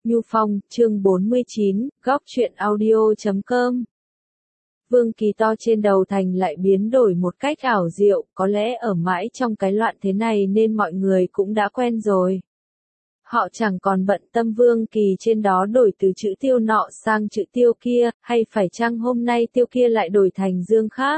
Nhu Phong, chương 49, góc truyện audio.com. Vương Kỳ to trên đầu thành lại biến đổi một cách ảo diệu, có lẽ ở mãi trong cái loạn thế này nên mọi người cũng đã quen rồi. Họ chẳng còn bận tâm Vương Kỳ trên đó đổi từ chữ tiêu nọ sang chữ tiêu kia, hay phải chăng hôm nay tiêu kia lại đổi thành dương khác.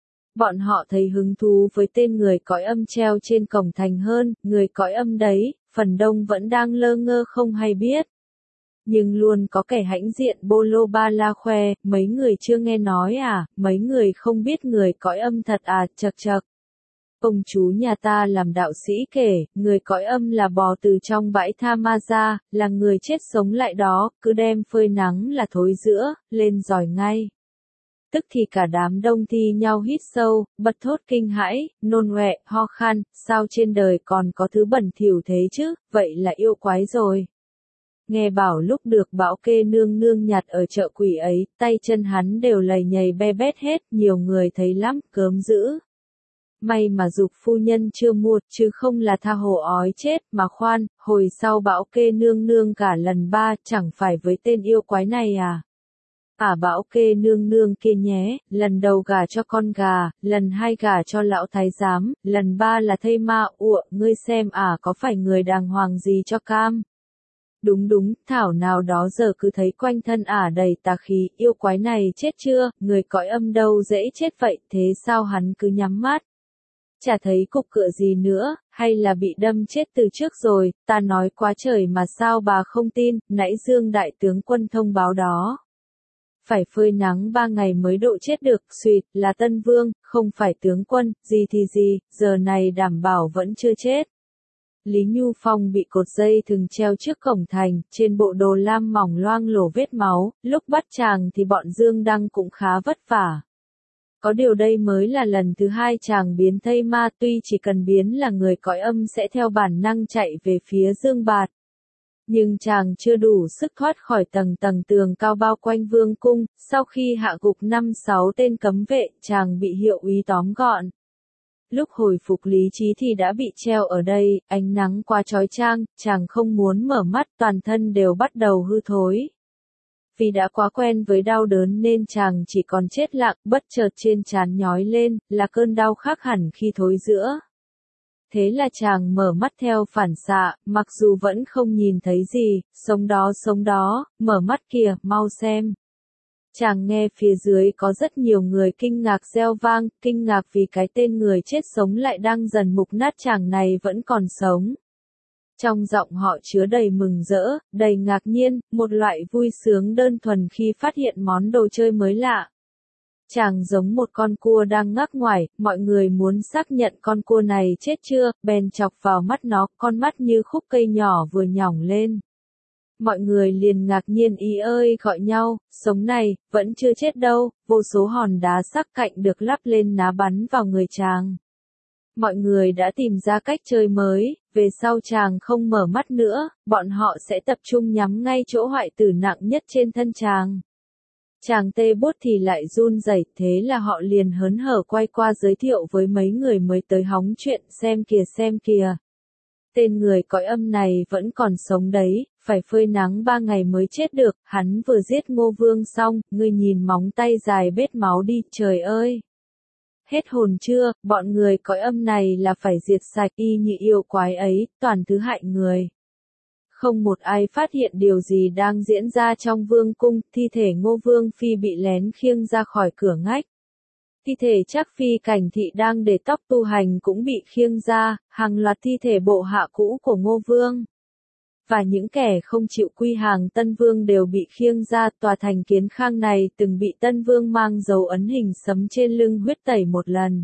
Bọn họ thấy hứng thú với tên người cõi âm treo trên cổng thành hơn, người cõi âm đấy, phần đông vẫn đang lơ ngơ không hay biết. Nhưng luôn có kẻ hãnh diện bô lô ba la khoe, mấy người chưa nghe nói à, mấy người không biết người cõi âm thật à, chật chật. Ông chú nhà ta làm đạo sĩ kể, người cõi âm là bò từ trong bãi tha ma ra, là người chết sống lại đó, cứ đem phơi nắng là thối rữa, lên giỏi ngay. Tức thì cả đám đông thi nhau hít sâu, bật thốt kinh hãi, nôn ọe, ho khan, sao trên đời còn có thứ bẩn thỉu thế chứ, vậy là yêu quái rồi. Nghe bảo lúc được Bảo Kê nương nương nhặt ở chợ quỷ ấy, tay chân hắn đều lầy nhầy be bét hết, nhiều người thấy lắm, gớm dữ. May mà Dục phu nhân chưa mua, chứ không là tha hồ ói chết, mà khoan, hồi sau Bảo Kê nương nương cả lần ba, chẳng phải với tên yêu quái này à? Bảo Kê nương nương kia nhé, lần đầu gả cho con gà, lần hai gả cho lão thái giám, lần ba là thây ma, ngươi xem có phải người đàng hoàng gì cho cam? Đúng, thảo nào đó giờ cứ thấy quanh thân đầy tà khí, yêu quái này chết chưa, người cõi âm đâu dễ chết vậy, thế sao hắn cứ nhắm mắt? Chả thấy cục cựa gì nữa, hay là bị đâm chết từ trước rồi, ta nói quá trời mà sao bà không tin, nãy Dương đại tướng quân thông báo đó. Phải phơi nắng 3 ngày mới độ chết được, suýt, là Tân Vương, không phải tướng quân, gì thì gì, giờ này đảm bảo vẫn chưa chết. Lý Nhu Phong bị cột dây thừng treo trước cổng thành, trên bộ đồ lam mỏng loang lổ vết máu, lúc bắt chàng thì bọn Dương Đăng cũng khá vất vả. Có điều đây mới là lần thứ hai chàng biến thây ma, tuy chỉ cần biến là người cõi âm sẽ theo bản năng chạy về phía Dương Bạt. Nhưng chàng chưa đủ sức thoát khỏi tầng tường cao bao quanh vương cung, sau khi hạ gục 5-6 tên cấm vệ, chàng bị hiệu úy tóm gọn. Lúc hồi phục lý trí thì đã bị treo ở đây, ánh nắng quá chói chang, chàng không muốn mở mắt, toàn thân đều bắt đầu hư thối. Vì đã quá quen với đau đớn nên chàng chỉ còn chết lặng, bất chợt trên trán nhói lên, là cơn đau khác hẳn khi thối rữa. Thế là chàng mở mắt theo phản xạ, mặc dù vẫn không nhìn thấy gì, sống đó, mở mắt kìa, mau xem. Chàng nghe phía dưới có rất nhiều người kinh ngạc reo vang, kinh ngạc vì cái tên người chết sống lại đang dần mục nát, chàng này vẫn còn sống. Trong giọng họ chứa đầy mừng rỡ, đầy ngạc nhiên, một loại vui sướng đơn thuần khi phát hiện món đồ chơi mới lạ. Chàng giống một con cua đang ngắc ngoải, mọi người muốn xác nhận con cua này chết chưa, bèn chọc vào mắt nó, con mắt như khúc cây nhỏ vừa nhỏng lên. Mọi người liền ngạc nhiên ý ơi gọi nhau, sống này, vẫn chưa chết đâu, vô số hòn đá sắc cạnh được lắp lên ná bắn vào người chàng. Mọi người đã tìm ra cách chơi mới, về sau chàng không mở mắt nữa, bọn họ sẽ tập trung nhắm ngay chỗ hoại tử nặng nhất trên thân chàng. Chàng tê bút thì lại run rẩy, thế là họ liền hớn hở quay qua giới thiệu với mấy người mới tới hóng chuyện, xem kìa. Tên người cõi âm này vẫn còn sống đấy, phải phơi nắng 3 ngày mới chết được, hắn vừa giết Ngô Vương xong, ngươi nhìn móng tay dài bết máu đi, trời ơi! Hết hồn chưa, bọn người cõi âm này là phải diệt sạch y như yêu quái ấy, toàn thứ hại người. Không một ai phát hiện điều gì đang diễn ra trong vương cung, thi thể Ngô Vương Phi bị lén khiêng ra khỏi cửa ngách. Thi thể Trác Phi Cảnh Thị đang để tóc tu hành cũng bị khiêng ra, hàng loạt thi thể bộ hạ cũ của Ngô Vương. Và những kẻ không chịu quy hàng Tân Vương đều bị khiêng ra, tòa thành Kiến Khang này từng bị Tân Vương mang dấu ấn hình sấm trên lưng huyết tẩy một lần.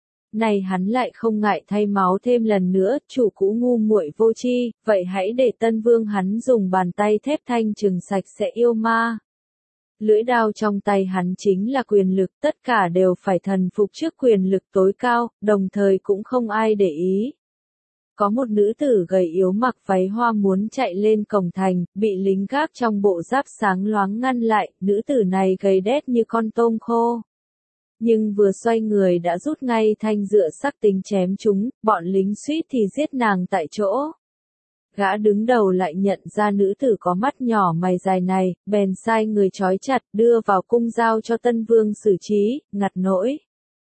Này hắn lại không ngại thay máu thêm lần nữa, chủ cũ ngu muội vô tri, vậy hãy để Tân Vương hắn dùng bàn tay thép thanh trừng sạch sẽ yêu ma. Lưỡi đao trong tay hắn chính là quyền lực, tất cả đều phải thần phục trước quyền lực tối cao, đồng thời cũng không ai để ý. Có một nữ tử gầy yếu mặc váy hoa muốn chạy lên cổng thành, bị lính gác trong bộ giáp sáng loáng ngăn lại, nữ tử này gầy đét như con tôm khô. Nhưng vừa xoay người đã rút ngay thanh dựa sắc tính chém chúng, bọn lính suýt thì giết nàng tại chỗ. Gã đứng đầu lại nhận ra nữ tử có mắt nhỏ mày dài này, bèn sai người trói chặt, đưa vào cung giao cho Tân Vương xử trí, ngặt nỗi.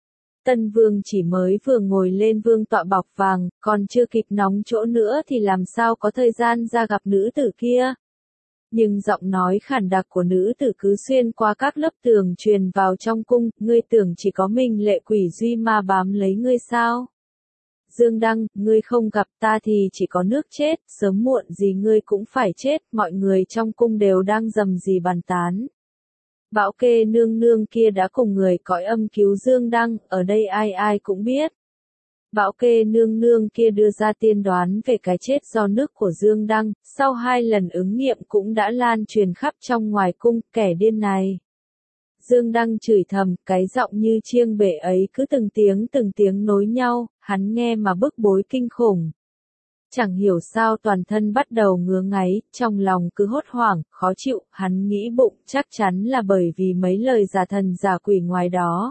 Tân Vương chỉ mới vừa ngồi lên vương tọa bọc vàng, còn chưa kịp nóng chỗ nữa thì làm sao có thời gian ra gặp nữ tử kia. Nhưng giọng nói khản đặc của nữ tử cứ xuyên qua các lớp tường truyền vào trong cung, ngươi tưởng chỉ có mình Lệ Quỷ Duy ma bám lấy ngươi sao? Dương Đăng, ngươi không gặp ta thì chỉ có nước chết, sớm muộn gì ngươi cũng phải chết, mọi người trong cung đều đang rầm rì bàn tán. Bảo Kê nương nương kia đã cùng người cõi âm cứu Dương Đăng, ở đây ai ai cũng biết. Bảo Kê nương nương kia đưa ra tiên đoán về cái chết do nước của Dương Đăng, sau 2 lần ứng nghiệm cũng đã lan truyền khắp trong ngoài cung, kẻ điên này. Dương Đăng chửi thầm, cái giọng như chiêng bể ấy cứ từng tiếng nối nhau, hắn nghe mà bức bối kinh khủng. Chẳng hiểu sao toàn thân bắt đầu ngứa ngáy, trong lòng cứ hốt hoảng, khó chịu, hắn nghĩ bụng chắc chắn là bởi vì mấy lời giả thần giả quỷ ngoài đó.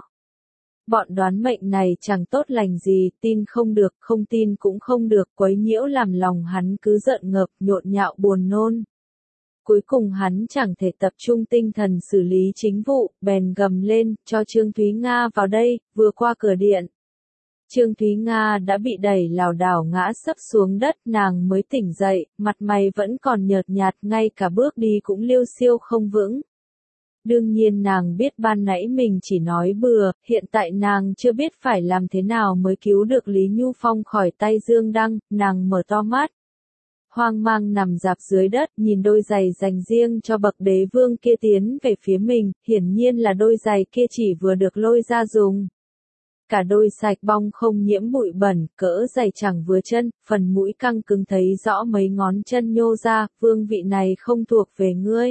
Bọn đoán mệnh này chẳng tốt lành gì, tin không được, không tin cũng không được, quấy nhiễu làm lòng hắn cứ giận ngợp, nhộn nhạo buồn nôn. Cuối cùng hắn chẳng thể tập trung tinh thần xử lý chính vụ, bèn gầm lên, cho Trương Thúy Nga vào đây, vừa qua cửa điện. Trương Thúy Nga đã bị đẩy lảo đảo ngã sấp xuống đất, nàng mới tỉnh dậy, mặt mày vẫn còn nhợt nhạt, ngay cả bước đi cũng liêu xiêu không vững. Đương nhiên nàng biết ban nãy mình chỉ nói bừa, hiện tại nàng chưa biết phải làm thế nào mới cứu được Lý Nhu Phong khỏi tay Dương Đăng, nàng mở to mắt. Hoang mang nằm rạp dưới đất, nhìn đôi giày dành riêng cho bậc đế vương kia tiến về phía mình, hiển nhiên là đôi giày kia chỉ vừa được lôi ra dùng. Cả đôi sạch bong không nhiễm bụi bẩn, cỡ giày chẳng vừa chân, phần mũi căng cứng thấy rõ mấy ngón chân nhô ra, vương vị này không thuộc về ngươi.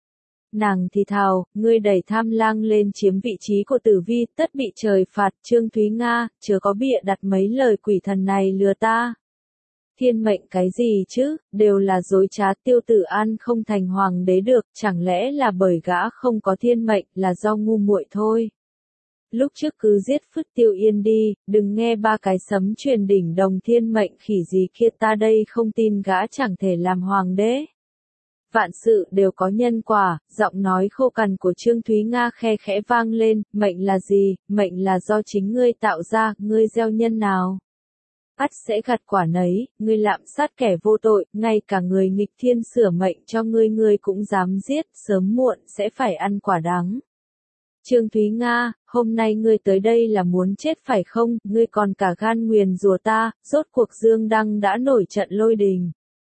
Nàng thì thào, ngươi đẩy Tham Lang lên chiếm vị trí của Tử Vi, tất bị trời phạt. Trương Thúy Nga, chớ có bịa đặt mấy lời quỷ thần này lừa ta. Thiên mệnh cái gì chứ, đều là dối trá, Tiêu Tử An không thành hoàng đế được, chẳng lẽ là bởi gã không có thiên mệnh, là do ngu muội thôi. Lúc trước cứ giết phứt Tiêu Yên đi, đừng nghe 3 cái sấm truyền đỉnh đồng thiên mệnh khỉ gì kia, ta đây không tin gã chẳng thể làm hoàng đế. Vạn sự đều có nhân quả, giọng nói khô cằn của Trương Thúy Nga khe khẽ vang lên, mệnh là gì, mệnh là do chính ngươi tạo ra, ngươi gieo nhân nào. Ắt sẽ gặt quả nấy, ngươi lạm sát kẻ vô tội, ngay cả người nghịch thiên sửa mệnh cho ngươi cũng dám giết, sớm muộn sẽ phải ăn quả đắng. Trương Thúy Nga, hôm nay ngươi tới đây là muốn chết phải không, ngươi còn cả gan nguyền rủa ta, rốt cuộc Dương Đăng đã nổi trận lôi đình.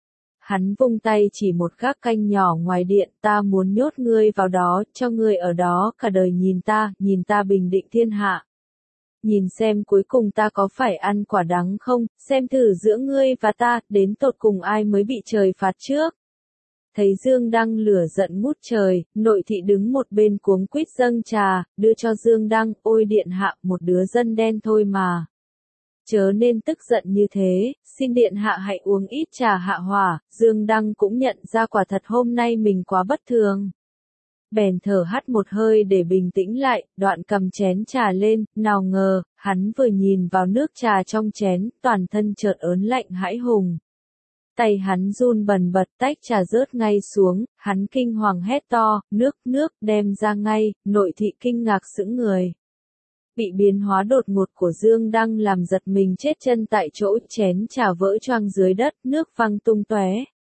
Hắn vung tay chỉ một gác canh nhỏ ngoài điện, ta muốn nhốt ngươi vào đó, cho ngươi ở đó cả đời nhìn ta bình định thiên hạ. Nhìn xem cuối cùng ta có phải ăn quả đắng không, xem thử giữa ngươi và ta, đến tột cùng ai mới bị trời phạt trước. Thấy Dương Đăng lửa giận ngút trời, nội thị đứng một bên cuống quýt dâng trà, đưa cho Dương Đăng, ôi điện hạ, một đứa dân đen thôi mà. Chớ nên tức giận như thế, xin điện hạ hãy uống ít trà hạ hỏa. Dương Đăng cũng nhận ra quả thật hôm nay mình quá bất thường. Bèn thở hắt một hơi để bình tĩnh lại, đoạn cầm chén trà lên, nào ngờ, hắn vừa nhìn vào nước trà trong chén, toàn thân chợt ớn lạnh hãi hùng. Tay hắn run bần bật, tách trà rớt ngay xuống, hắn kinh hoàng hét to, nước, đem ra ngay, nội thị kinh ngạc sững người. Bị biến hóa đột ngột của Dương Đăng làm giật mình chết chân tại chỗ, chén trà vỡ choang dưới đất, nước văng tung tóe.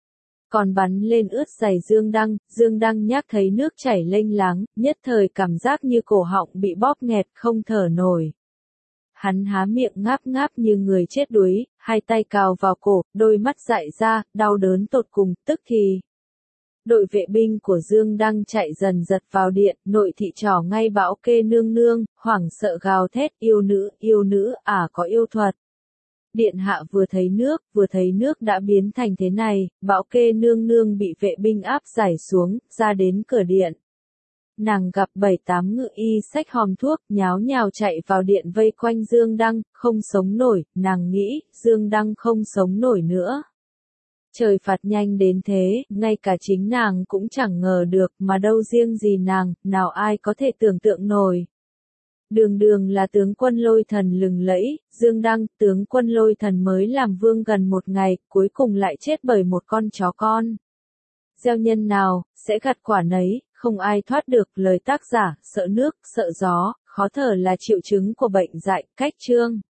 Còn bắn lên ướt giày Dương Đăng nhác thấy nước chảy lênh láng, nhất thời cảm giác như cổ họng bị bóp nghẹt không thở nổi. Hắn há miệng ngáp như người chết đuối, hai tay cào vào cổ, đôi mắt dại ra, đau đớn tột cùng, tức thì. Đội vệ binh của Dương Đăng chạy dần dật vào điện, nội thị trỏ ngay Bảo Kê nương nương, hoảng sợ gào thét, yêu nữ, có yêu thuật. Điện hạ vừa thấy nước đã biến thành thế này, Bảo Kê nương nương bị vệ binh áp giải xuống, ra đến cửa điện. Nàng gặp 7-8 ngự y xách hòm thuốc, nháo nhào chạy vào điện vây quanh Dương Đăng, không sống nổi, nàng nghĩ, Dương Đăng không sống nổi nữa. Trời phạt nhanh đến thế, ngay cả chính nàng cũng chẳng ngờ được, mà đâu riêng gì nàng, nào ai có thể tưởng tượng nổi. Đường Đường là tướng quân lôi thần lừng lẫy, Dương Đăng, tướng quân lôi thần mới làm vương gần một ngày, cuối cùng lại chết bởi một con chó con. Gieo nhân nào, sẽ gặt quả nấy, không ai thoát được. Lời tác giả, sợ nước, sợ gió, khó thở là triệu chứng của bệnh dại, cách chương.